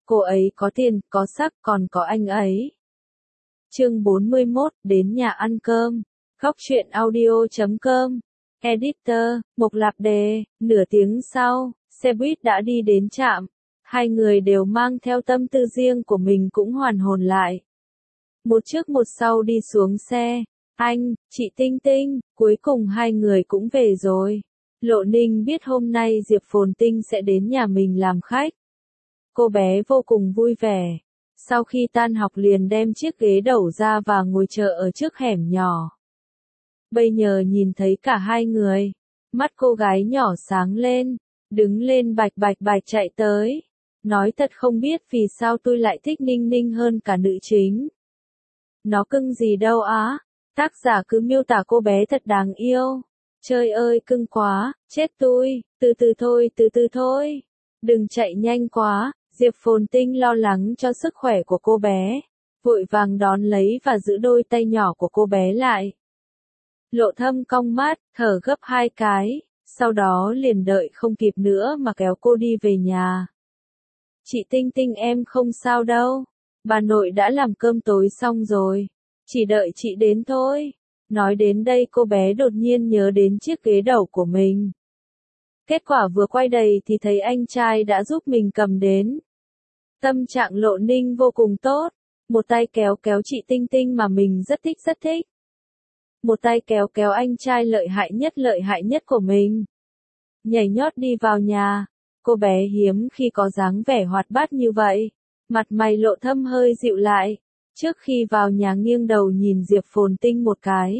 Cô ấy có tiền, có sắc, còn có anh ấy. Chương 41, đến nhà ăn cơm. Góc truyện audio.com. Editor, Mộc Lạp Đề. Nửa tiếng sau, xe buýt đã đi đến trạm. Hai người đều mang theo tâm tư riêng của mình cũng hoàn hồn lại. Một trước một sau đi xuống xe. Anh, chị Tinh Tinh, cuối cùng hai người cũng về rồi. Lộ Ninh biết hôm nay Diệp Phồn Tinh sẽ đến nhà mình làm khách. Cô bé vô cùng vui vẻ. Sau khi tan học liền đem chiếc ghế đẩu ra và ngồi chờ ở trước hẻm nhỏ. Bây giờ nhìn thấy cả hai người, mắt cô gái nhỏ sáng lên, đứng lên bạch bạch chạy tới. Nói thật không biết vì sao tôi lại thích Ninh Ninh hơn cả nữ chính. Nó cưng gì đâu á, tác giả cứ miêu tả cô bé thật đáng yêu. Trời ơi cưng quá, chết tôi, từ từ thôi. Đừng chạy nhanh quá. Diệp Phồn Tinh lo lắng cho sức khỏe của cô bé, vội vàng đón lấy và giữ đôi tay nhỏ của cô bé lại. Lộ Thâm cong mắt, thở gấp hai cái, sau đó liền đợi không kịp nữa mà kéo cô đi về nhà. Chị Tinh Tinh em không sao đâu, bà nội đã làm cơm tối xong rồi, chỉ đợi chị đến thôi. Nói đến đây cô bé đột nhiên nhớ đến chiếc ghế đẩu của mình. Kết quả vừa quay đầy thì thấy anh trai đã giúp mình cầm đến. Tâm trạng Lộ Ninh vô cùng tốt, một tay kéo chị Tinh Tinh mà mình rất thích. Một tay kéo anh trai lợi hại nhất của mình. Nhảy nhót đi vào nhà, cô bé hiếm khi có dáng vẻ hoạt bát như vậy, mặt mày Lộ Thâm hơi dịu lại, trước khi vào nhà nghiêng đầu nhìn Diệp Phồn Tinh một cái.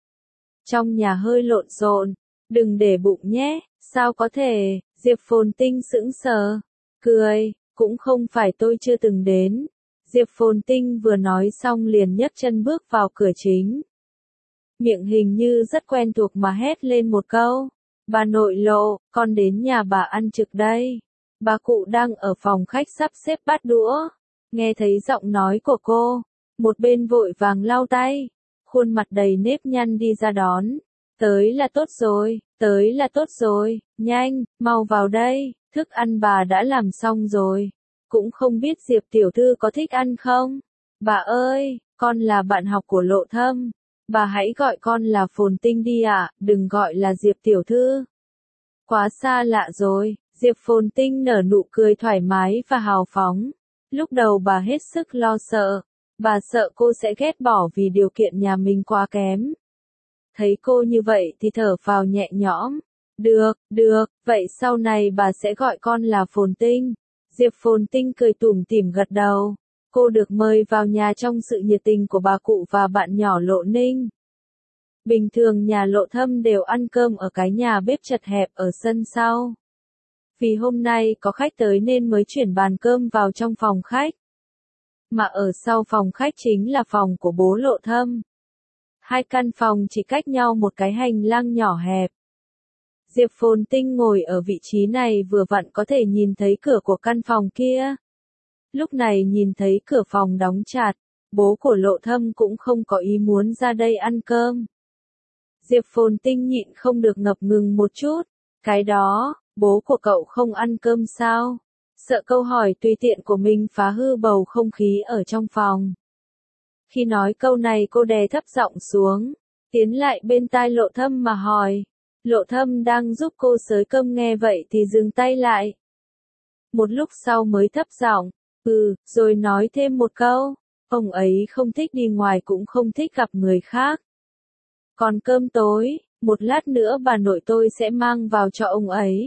Trong nhà hơi lộn xộn, đừng để bụng nhé, sao có thể, Diệp Phồn Tinh sững sờ, cười. Cũng không phải tôi chưa từng đến. Diệp Phồn Tinh vừa nói xong liền nhấc chân bước vào cửa chính. Miệng hình như rất quen thuộc mà hét lên một câu. Bà nội Lộ, con đến nhà bà ăn trực đây. Bà cụ đang ở phòng khách sắp xếp bát đũa. Nghe thấy giọng nói của cô, một bên vội vàng lau tay, khuôn mặt đầy nếp nhăn đi ra đón. Tới là tốt rồi, nhanh, mau vào đây. Thức ăn bà đã làm xong rồi. Cũng không biết Diệp tiểu thư có thích ăn không? Bà ơi, con là bạn học của Lộ Thâm. Bà hãy gọi con là Phồn Tinh đi ạ, đừng gọi là Diệp tiểu thư. Quá xa lạ rồi. Diệp Phồn Tinh nở nụ cười thoải mái và hào phóng. Lúc đầu bà hết sức lo sợ. Bà sợ cô sẽ ghét bỏ vì điều kiện nhà mình quá kém. Thấy cô như vậy thì thở phào nhẹ nhõm. Được, vậy sau này bà sẽ gọi con là Phồn Tinh. Diệp Phồn Tinh cười tủm tỉm gật đầu. Cô được mời vào nhà trong sự nhiệt tình của bà cụ và bạn nhỏ Lộ Ninh. Bình thường nhà Lộ Thâm đều ăn cơm ở cái nhà bếp chật hẹp ở sân sau. Vì hôm nay có khách tới nên mới chuyển bàn cơm vào trong phòng khách. Mà ở sau phòng khách chính là phòng của bố Lộ Thâm. Hai căn phòng chỉ cách nhau một cái hành lang nhỏ hẹp. Diệp Phồn Tinh ngồi ở vị trí này vừa vặn có thể nhìn thấy cửa của căn phòng kia. Lúc này nhìn thấy cửa phòng đóng chặt, bố của Lộ Thâm cũng không có ý muốn ra đây ăn cơm. Diệp Phồn Tinh nhịn không được ngập ngừng một chút. Cái đó, bố của cậu không ăn cơm sao? Sợ câu hỏi tùy tiện của mình phá hư bầu không khí ở trong phòng. Khi nói câu này cô đè thấp giọng xuống, tiến lại bên tai Lộ Thâm mà hỏi. Lộ Thâm đang giúp cô xới cơm nghe vậy thì dừng tay lại. Một lúc sau mới thấp giọng, rồi nói thêm một câu, ông ấy không thích đi ngoài cũng không thích gặp người khác. Còn cơm tối, một lát nữa bà nội tôi sẽ mang vào cho ông ấy.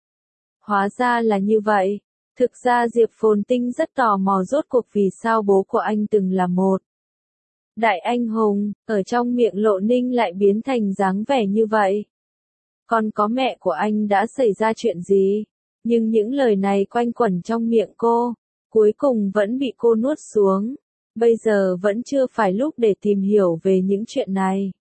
Hóa ra là như vậy. Thực ra Diệp Phồn Tinh rất tò mò rốt cuộc vì sao bố của anh từng là một đại anh hùng, ở trong miệng Lộ Ninh lại biến thành dáng vẻ như vậy. Còn có mẹ của anh đã xảy ra chuyện gì? Nhưng những lời này quanh quẩn trong miệng cô, cuối cùng vẫn bị cô nuốt xuống. Bây giờ vẫn chưa phải lúc để tìm hiểu về những chuyện này.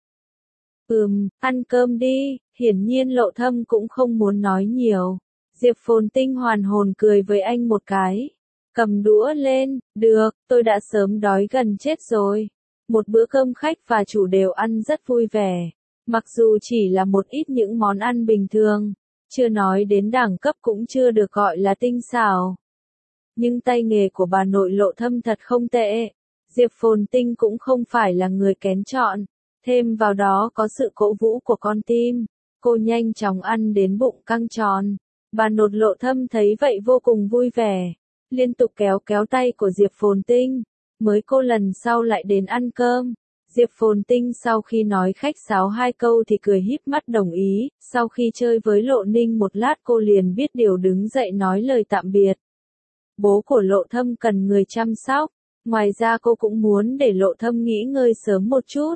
Ăn cơm đi, hiển nhiên Lộ Thâm cũng không muốn nói nhiều. Diệp Phồn Tinh hoàn hồn cười với anh một cái. Cầm đũa lên, được, tôi đã sớm đói gần chết rồi. Một bữa cơm khách và chủ đều ăn rất vui vẻ. Mặc dù chỉ là một ít những món ăn bình thường, chưa nói đến đẳng cấp cũng chưa được gọi là tinh xảo. Nhưng tay nghề của bà nội Lộ Thâm thật không tệ. Diệp Phồn Tinh cũng không phải là người kén chọn. Thêm vào đó có sự cổ vũ của con tim. Cô nhanh chóng ăn đến bụng căng tròn. Bà nội Lộ Thâm thấy vậy vô cùng vui vẻ. Liên tục kéo kéo tay của Diệp Phồn Tinh. Mới cô lần sau lại đến ăn cơm. Diệp Phồn Tinh sau khi nói khách sáo 2 câu thì cười híp mắt đồng ý. Sau khi chơi với Lộ Ninh một lát cô liền biết điều đứng dậy nói lời tạm biệt. Bố của Lộ Thâm cần người chăm sóc. Ngoài ra cô cũng muốn để Lộ Thâm nghỉ ngơi sớm một chút.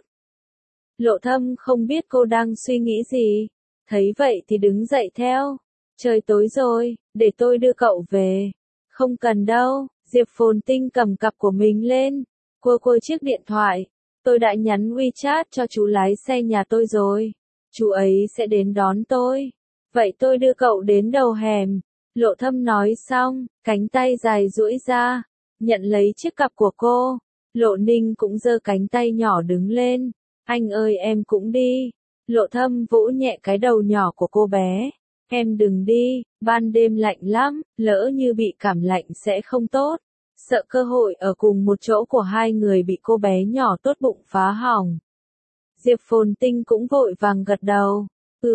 Lộ Thâm không biết cô đang suy nghĩ gì. Thấy vậy thì đứng dậy theo. Trời tối rồi, để tôi đưa cậu về. Không cần đâu, Diệp Phồn Tinh cầm cặp của mình lên. Cô chiếc điện thoại. Tôi đã nhắn WeChat cho chú lái xe nhà tôi rồi. Chú ấy sẽ đến đón tôi. Vậy tôi đưa cậu đến đầu hẻm. Lộ Thâm nói xong, cánh tay dài duỗi ra. Nhận lấy chiếc cặp của cô. Lộ Ninh cũng giơ cánh tay nhỏ đứng lên. Anh ơi em cũng đi. Lộ Thâm vỗ nhẹ cái đầu nhỏ của cô bé. Em đừng đi, ban đêm lạnh lắm, lỡ như bị cảm lạnh sẽ không tốt. Sợ cơ hội ở cùng một chỗ của hai người bị cô bé nhỏ tốt bụng phá hỏng. Diệp Phồn Tinh cũng vội vàng gật đầu.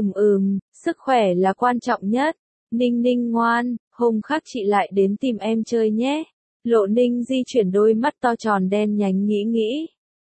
Sức khỏe là quan trọng nhất. Ninh Ninh ngoan, hôm khác chị lại đến tìm em chơi nhé. Lộ Ninh di chuyển đôi mắt to tròn đen nhánh nghĩ.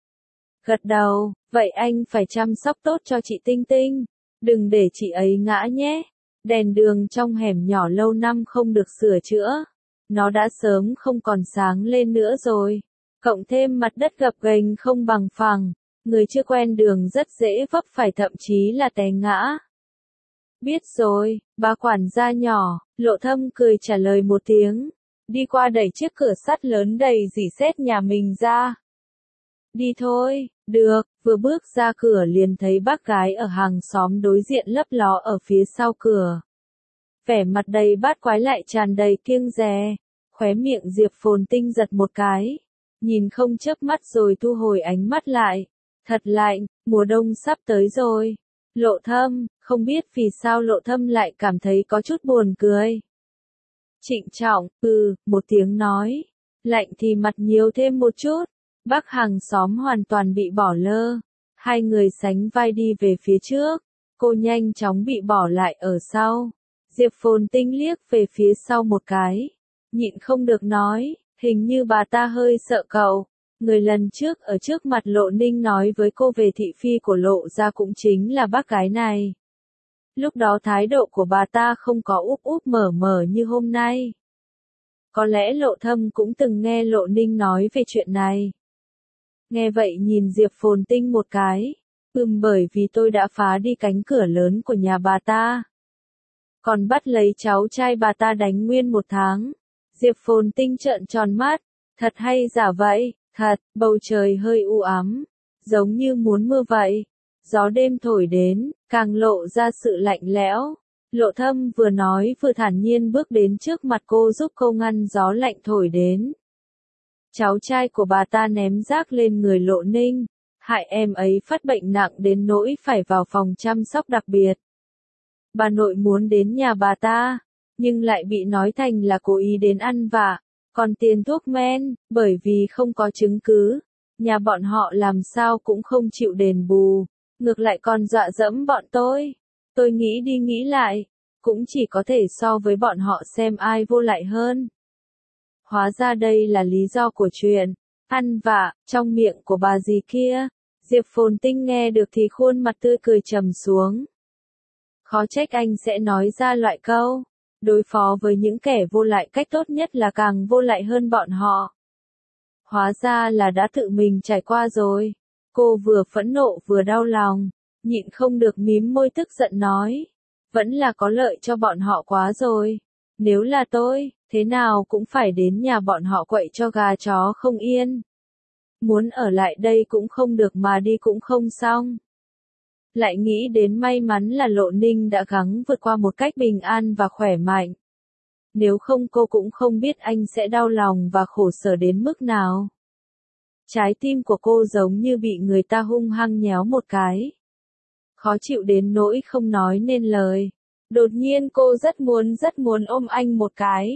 Gật đầu, vậy anh phải chăm sóc tốt cho chị Tinh Tinh. Đừng để chị ấy ngã nhé. Đèn đường trong hẻm nhỏ lâu năm không được sửa chữa. Nó đã sớm không còn sáng lên nữa rồi. Cộng thêm mặt đất gập ghềnh không bằng phẳng. Người chưa quen đường rất dễ vấp phải thậm chí là té ngã. Biết rồi, bà quản gia nhỏ, Lộ Thâm cười trả lời một tiếng. Đi qua đẩy chiếc cửa sắt lớn đầy rỉ sét nhà mình ra. Đi thôi, được, vừa bước ra cửa liền thấy bác gái ở hàng xóm đối diện lấp ló ở phía sau cửa. Vẻ mặt đầy bát quái lại tràn đầy kiêng dè, khóe miệng Diệp Phồn Tinh giật một cái, nhìn không chớp mắt rồi thu hồi ánh mắt lại. Thật lạnh, mùa đông sắp tới rồi. Lộ Thâm, không biết vì sao Lộ Thâm lại cảm thấy có chút buồn cười. Trịnh trọng, một tiếng nói. Lạnh thì mặt nhiều thêm một chút. Bác hàng xóm hoàn toàn bị bỏ lơ. Hai người sánh vai đi về phía trước. Cô nhanh chóng bị bỏ lại ở sau. Diệp Phồn Tinh liếc về phía sau một cái. Nhịn không được nói, hình như bà ta hơi sợ cậu. Người lần trước ở trước mặt Lộ Ninh nói với cô về thị phi của Lộ gia cũng chính là bác gái này. Lúc đó thái độ của bà ta không có úp úp mở mở như hôm nay. Có lẽ Lộ Thâm cũng từng nghe Lộ Ninh nói về chuyện này. Nghe vậy nhìn Diệp Phồn Tinh một cái. Bởi vì tôi đã phá đi cánh cửa lớn của nhà bà ta. Còn bắt lấy cháu trai bà ta đánh nguyên 1 tháng. Diệp Phồn Tinh trợn tròn mắt. Thật hay giả vậy? Thật, bầu trời hơi u ám. Giống như muốn mưa vậy. Gió đêm thổi đến, càng lộ ra sự lạnh lẽo. Lộ Thâm vừa nói vừa thản nhiên bước đến trước mặt cô giúp cô ngăn gió lạnh thổi đến. Cháu trai của bà ta ném rác lên người Lộ Ninh. Hại em ấy phát bệnh nặng đến nỗi phải vào phòng chăm sóc đặc biệt. Bà nội muốn đến nhà bà ta, nhưng lại bị nói thành là cố ý đến ăn vạ. Còn tiền thuốc men, bởi vì không có chứng cứ, nhà bọn họ làm sao cũng không chịu đền bù, ngược lại còn dọa dẫm bọn tôi. Tôi nghĩ đi nghĩ lại, cũng chỉ có thể so với bọn họ xem ai vô lại hơn. Hóa ra đây là lý do của chuyện ăn vạ trong miệng của bà dì kia. Diệp Phồn Tinh nghe được thì khuôn mặt tươi cười trầm xuống. Khó trách anh sẽ nói ra loại câu. Đối phó với những kẻ vô lại cách tốt nhất là càng vô lại hơn bọn họ. Hóa ra là đã tự mình trải qua rồi. Cô vừa phẫn nộ vừa đau lòng, nhịn không được mím môi tức giận nói. Vẫn là có lợi cho bọn họ quá rồi. Nếu là tôi, thế nào cũng phải đến nhà bọn họ quậy cho gà chó không yên. Muốn ở lại đây cũng không được mà đi cũng không xong. Lại nghĩ đến may mắn là Lộ Ninh đã gắng vượt qua một cách bình an và khỏe mạnh. Nếu không cô cũng không biết anh sẽ đau lòng và khổ sở đến mức nào. Trái tim của cô giống như bị người ta hung hăng nhéo một cái. Khó chịu đến nỗi không nói nên lời. Đột nhiên cô rất muốn ôm anh một cái.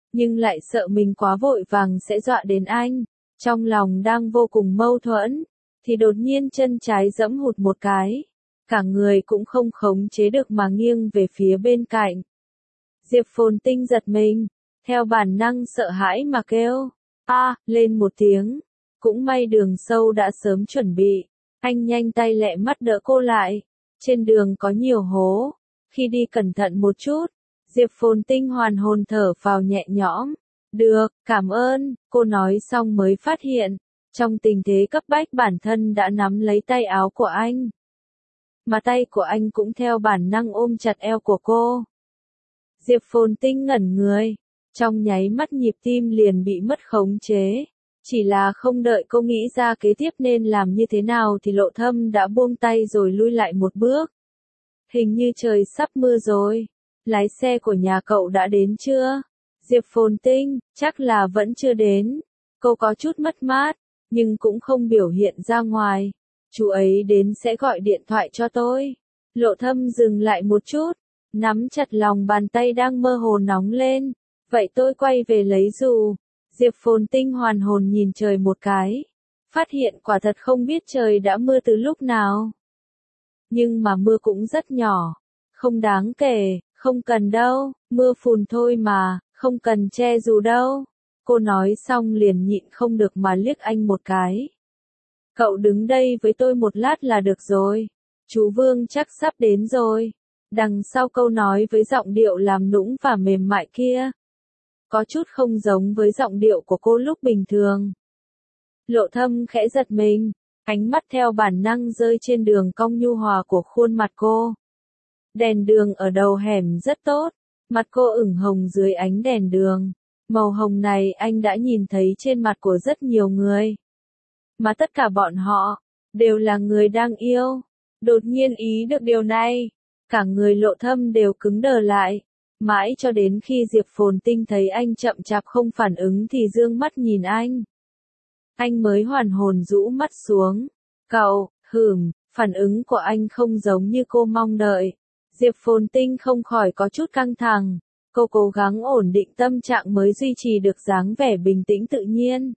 nhưng lại sợ mình quá vội vàng sẽ dọa đến anh. Trong lòng đang vô cùng mâu thuẫn, thì đột nhiên chân trái giẫm hụt một cái. Cả người cũng không khống chế được mà nghiêng về phía bên cạnh. Diệp Phồn Tinh giật mình, theo bản năng sợ hãi mà kêu, lên một tiếng. Cũng may Đường Sâu đã sớm chuẩn bị, anh nhanh tay lẹ mắt đỡ cô lại. Trên đường có nhiều hố, khi đi cẩn thận một chút. Diệp Phồn Tinh hoàn hồn thở phào nhẹ nhõm. Được, cảm ơn, cô nói xong mới phát hiện. Trong tình thế cấp bách bản thân đã nắm lấy tay áo của anh. Mà tay của anh cũng theo bản năng ôm chặt eo của cô. Diệp Phồn Tinh ngẩn người. Trong nháy mắt nhịp tim liền bị mất khống chế. Chỉ là không đợi cô nghĩ ra kế tiếp nên làm như thế nào thì Lộ Thâm đã buông tay rồi lui lại một bước. Hình như trời sắp mưa rồi. Lái xe của nhà cậu đã đến chưa? Diệp Phồn Tinh, chắc là vẫn chưa đến. Cô có chút mất mát, nhưng cũng không biểu hiện ra ngoài. Chú ấy đến sẽ gọi điện thoại cho tôi. Lộ Thâm dừng lại một chút, nắm chặt lòng bàn tay đang mơ hồ nóng lên. Vậy tôi quay về lấy dù. Diệp Phồn Tinh hoàn hồn nhìn trời một cái. Phát hiện quả thật không biết trời đã mưa từ lúc nào. Nhưng mà mưa cũng rất nhỏ. Không đáng kể, không cần đâu, mưa phùn thôi mà, không cần che dù đâu. Cô nói xong liền nhịn không được mà liếc anh một cái. Cậu đứng đây với tôi một lát là được rồi. Chú Vương chắc sắp đến rồi. Đằng sau câu nói với giọng điệu làm nũng và mềm mại kia. Có chút không giống với giọng điệu của cô lúc bình thường. Lộ Thâm khẽ giật mình, ánh mắt theo bản năng rơi trên đường cong nhu hòa của khuôn mặt cô. Đèn đường ở đầu hẻm rất tốt, mặt cô ửng hồng dưới ánh đèn đường. Màu hồng này anh đã nhìn thấy trên mặt của rất nhiều người. Mà tất cả bọn họ, đều là người đang yêu. Đột nhiên ý được điều này, cả người Lộ Thâm đều cứng đờ lại. Mãi cho đến khi Diệp Phồn Tinh thấy anh chậm chạp không phản ứng thì dương mắt nhìn anh. Anh mới hoàn hồn rũ mắt xuống. Cậu, phản ứng của anh không giống như cô mong đợi. Diệp Phồn Tinh không khỏi có chút căng thẳng. Cô cố gắng ổn định tâm trạng mới duy trì được dáng vẻ bình tĩnh tự nhiên.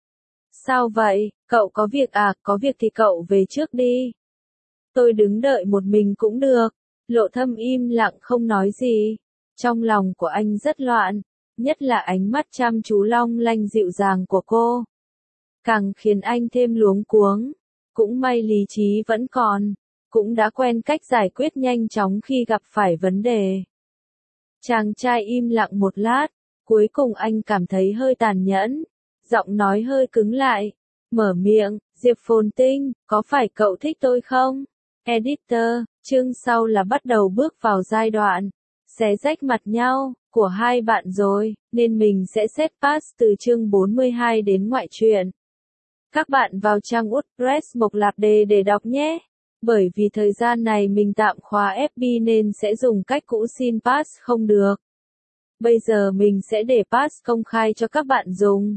Sao vậy, cậu có việc à, có việc thì cậu về trước đi. Tôi đứng đợi một mình cũng được. Lộ Thâm im lặng không nói gì. Trong lòng của anh rất loạn, nhất là ánh mắt chăm chú long lanh dịu dàng của cô. Càng khiến anh thêm luống cuống. Cũng may lý trí vẫn còn, cũng đã quen cách giải quyết nhanh chóng khi gặp phải vấn đề. Chàng trai im lặng một lát, cuối cùng anh cảm thấy hơi tàn nhẫn, giọng nói hơi cứng lại, mở miệng, Diệp Phồn Tinh, có phải cậu thích tôi không? Editor, chương sau là bắt đầu bước vào giai đoạn xé rách mặt nhau của hai bạn rồi, nên mình sẽ xếp pass từ chương 42 đến ngoại truyện. Các bạn vào trang WordPress Mộc Lạp Đề để đọc nhé. Bởi vì thời gian này mình tạm khóa FB nên sẽ dùng cách cũ xin pass không được. Bây giờ mình sẽ để pass công khai cho các bạn dùng.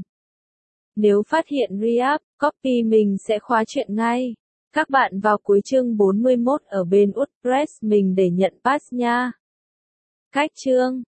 Nếu phát hiện re-up, copy mình sẽ khóa chuyện ngay. Các bạn vào cuối chương 41 ở bên WordPress mình để nhận pass nha. Cách chương